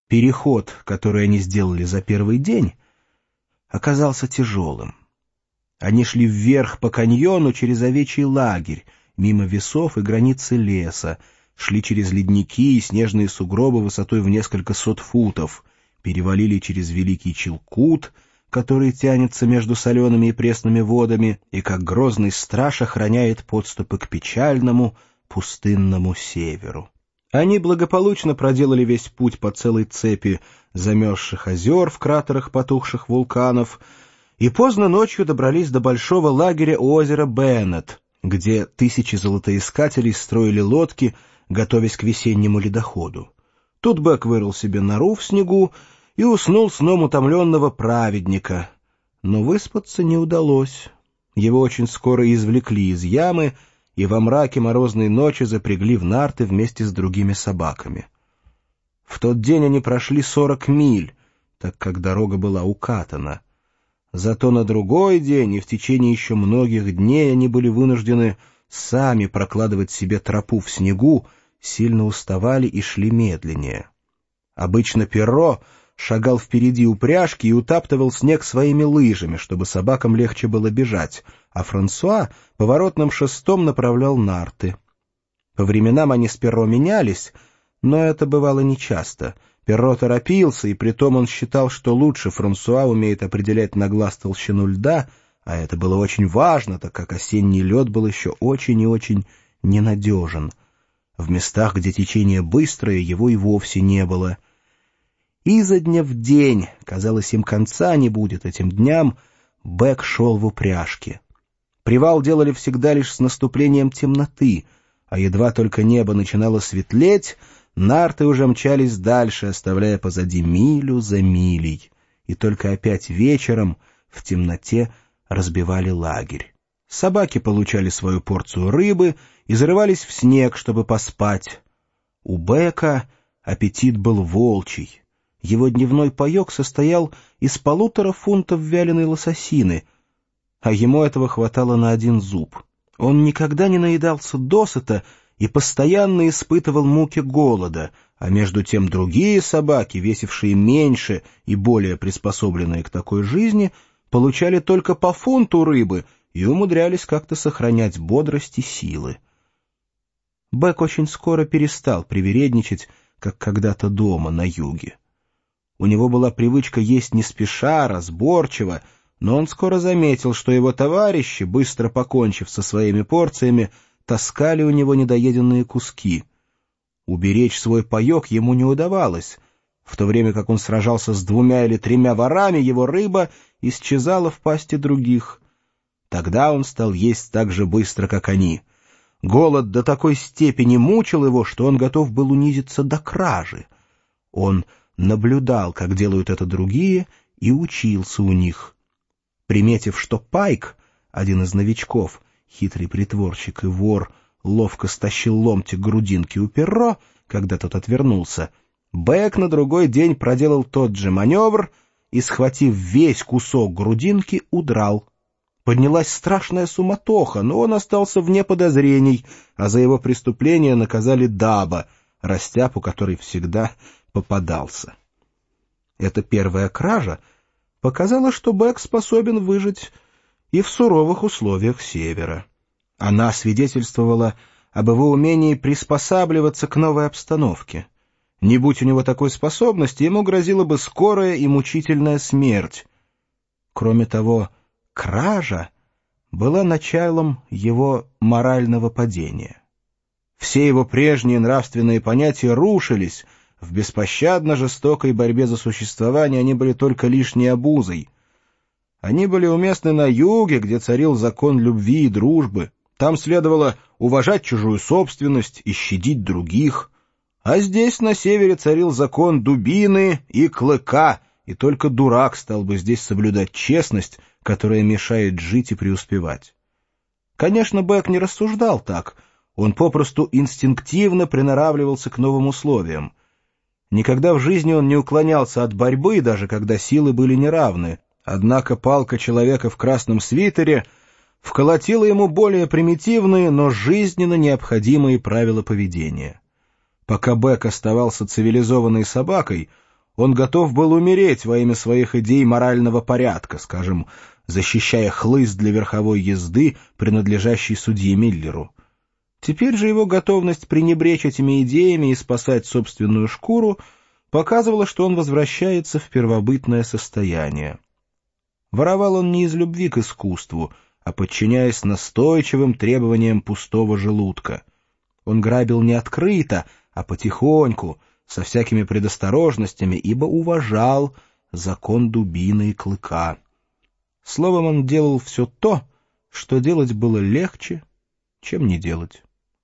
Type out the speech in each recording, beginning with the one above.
Переход, который они сделали за первый день, оказался тяжелым. Они шли вверх по каньону через овечий лагерь, мимо весов и границы леса, шли через ледники и снежные сугробы высотой в несколько сот футов, перевалили через Великий Чилкут, который тянется между солеными и пресными водами и, как грозный страж, охраняет подступы к печальному, пустынному северу. Они благополучно проделали весь путь по целой цепи замерзших озер в кратерах потухших вулканов и поздно ночью добрались до большого лагеря у озера Беннет, где тысячи золотоискателей строили лодки, готовясь к весеннему ледоходу. Тут Бэк вырыл себе нору в снегу и уснул сном утомленного праведника. Но выспаться не удалось. Его очень скоро извлекли из ямы и во мраке морозной ночи запрягли в нарты вместе с другими собаками. В тот день они прошли 40 миль, так как дорога была укатана. Зато на другой день и в течение еще многих дней они были вынуждены сами прокладывать себе тропу в снегу, сильно уставали и шли медленнее. Обычно Перро шагал впереди упряжки и утаптывал снег своими лыжами, чтобы собакам легче было бежать, а Франсуа поворотным шестом направлял нарты. По временам они с Перро менялись, но это бывало нечасто. Перро торопился, и притом он считал, что лучше Франсуа умеет определять на глаз толщину льда, а это было очень важно, так как осенний лед был еще очень и очень ненадежен. В местах, где течение быстрое, его и вовсе не было. Изо дня в день, казалось, им конца не будет этим дням, Бэк шел в упряжке. Привал делали всегда лишь с наступлением темноты, а едва только небо начинало светлеть, нарты уже мчались дальше, оставляя позади милю за милей, и только опять вечером в темноте разбивали лагерь. Собаки получали свою порцию рыбы и зарывались в снег, чтобы поспать. У Бэка аппетит был волчий. Его дневной паек состоял из 1,5 фунтов вяленой лососины, а ему этого хватало на 1 зуб. Он никогда не наедался досыта и постоянно испытывал муки голода, а между тем другие собаки, весившие меньше и более приспособленные к такой жизни, получали только по фунту рыбы и умудрялись как-то сохранять бодрость и силы. Бэк очень скоро перестал привередничать, как когда-то дома на юге. У него была привычка есть не спеша, разборчиво, но он скоро заметил, что его товарищи, быстро покончив со своими порциями, таскали у него недоеденные куски. Уберечь свой паек ему не удавалось. В то время как он сражался с 2 или 3 ворами, его рыба исчезала в пасти других. Тогда он стал есть так же быстро, как они. Голод до такой степени мучил его, что он готов был унизиться до кражи. Он наблюдал, как делают это другие, и учился у них. Приметив, что Пайк, один из новичков, хитрый притворщик и вор, ловко стащил ломтик грудинки у Перро, когда тот отвернулся, Бэк на другой день проделал тот же маневр и, схватив весь кусок грудинки, удрал. Поднялась страшная суматоха, но он остался вне подозрений, а за его преступление наказали Даба, растяпу, который всегда попадался. Эта первая кража показала, что Бэк способен выжить и в суровых условиях севера. Она свидетельствовала об его умении приспосабливаться к новой обстановке. Не будь у него такой способности, ему грозила бы скорая и мучительная смерть. Кроме того, кража была началом его морального падения. Все его прежние нравственные понятия рушились. В беспощадно жестокой борьбе за существование они были только лишней обузой. Они были уместны на юге, где царил закон любви и дружбы. Там следовало уважать чужую собственность и щадить других. А здесь, на севере, царил закон дубины и клыка, и только дурак стал бы здесь соблюдать честность, которая мешает жить и преуспевать. Конечно, Бэк не рассуждал так. Он попросту инстинктивно приноравливался к новым условиям. Никогда в жизни он не уклонялся от борьбы, даже когда силы были неравны. Однако палка человека в красном свитере вколотила ему более примитивные, но жизненно необходимые правила поведения. Пока Бэк оставался цивилизованной собакой, Он готов был умереть во имя своих идей морального порядка, скажем, защищая хлыст для верховой езды, принадлежащий судье Миллеру. Теперь же его готовность пренебречь этими идеями и спасать собственную шкуру показывала, что он возвращается в первобытное состояние. Воровал он не из любви к искусству, а подчиняясь настойчивым требованиям пустого желудка. Он грабил не открыто, а потихоньку, со всякими предосторожностями, ибо уважал закон дубины и клыка. Словом, он делал все то, что делать было легче, чем не делать.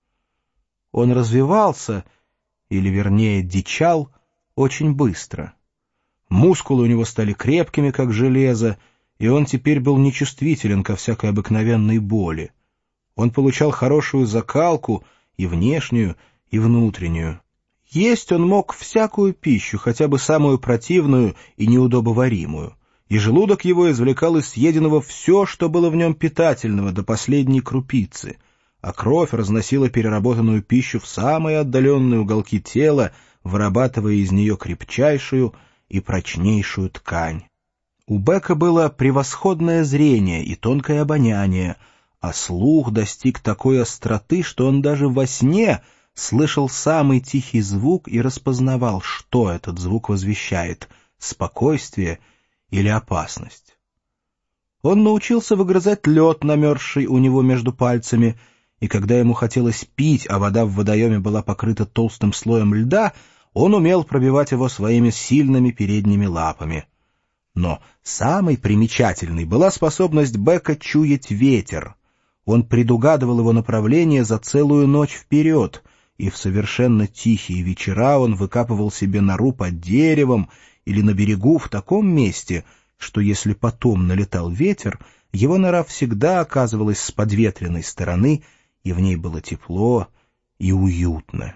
Он развивался, или, вернее, дичал, очень быстро. Мускулы у него стали крепкими, как железо, и он теперь был нечувствителен ко всякой обыкновенной боли. Он получал хорошую закалку и внешнюю, и внутреннюю. Есть он мог всякую пищу, хотя бы самую противную и неудобоваримую, и желудок его извлекал из съеденного все, что было в нем питательного, до последней крупицы, а кровь разносила переработанную пищу в самые отдаленные уголки тела, вырабатывая из нее крепчайшую и прочнейшую ткань. У Бека было превосходное зрение и тонкое обоняние, а слух достиг такой остроты, что он даже во сне слышал самый тихий звук и распознавал, что этот звук возвещает — спокойствие или опасность. Он научился выгрызать лед, намерзший у него между пальцами, и когда ему хотелось пить, а вода в водоеме была покрыта толстым слоем льда, он умел пробивать его своими сильными передними лапами. Но самой примечательной была способность Бека чуять ветер. Он предугадывал его направление за целую ночь вперед, и в совершенно тихие вечера он выкапывал себе нору под деревом или на берегу в таком месте, что если потом налетал ветер, его нора всегда оказывалась с подветренной стороны, и в ней было тепло и уютно.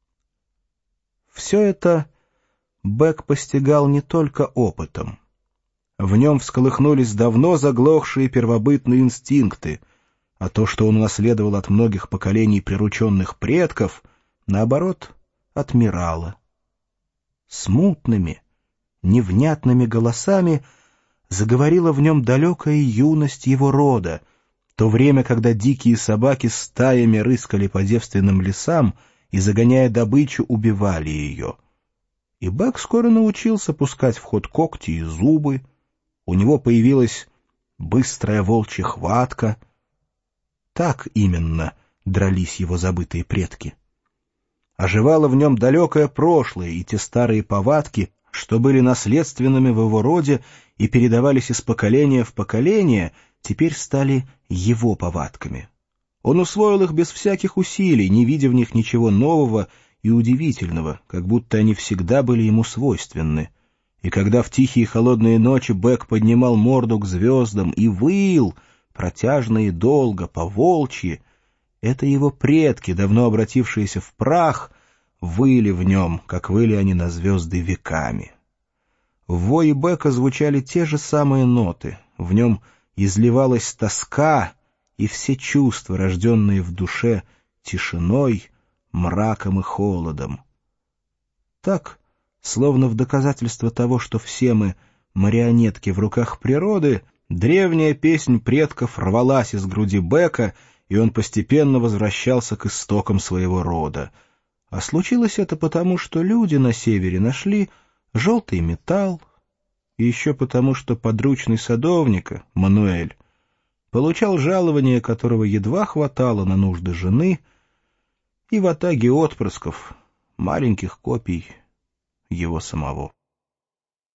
Все это Бек постигал не только опытом. В нем всколыхнулись давно заглохшие первобытные инстинкты, а то, что он унаследовал от многих поколений прирученных предков, наоборот, отмирало. Смутными, невнятными голосами заговорила в нем далекая юность его рода, то время, когда дикие собаки стаями рыскали по девственным лесам и, загоняя добычу, убивали ее. И Бек скоро научился пускать в ход когти и зубы, у него появилась быстрая волчья хватка. Так именно дрались его забытые предки. Оживало в нем далекое прошлое и те старые повадки, что были наследственными в его роде и передавались из поколения в поколение, теперь стали его повадками. Он усвоил их без всяких усилий, не видя в них ничего нового и удивительного, как будто они всегда были ему свойственны. И когда в тихие холодные ночи Бек поднимал морду к звездам и выл, протяжно и долго, по-волчьи, это его предки, давно обратившиеся в прах, выли в нем, как выли они на звезды веками. В вое Бека звучали те же самые ноты, в нем изливалась тоска и все чувства, рожденные в душе тишиной, мраком и холодом. Так, словно в доказательство того, что все мы марионетки в руках природы, древняя песнь предков рвалась из груди Бека, и он постепенно возвращался к истокам своего рода. А случилось это потому, что люди на севере нашли желтый металл, и еще потому, что подручный садовника, Мануэль, получал жалование, которого едва хватало на нужды жены, и в атаге отпрысков, маленьких копий его самого.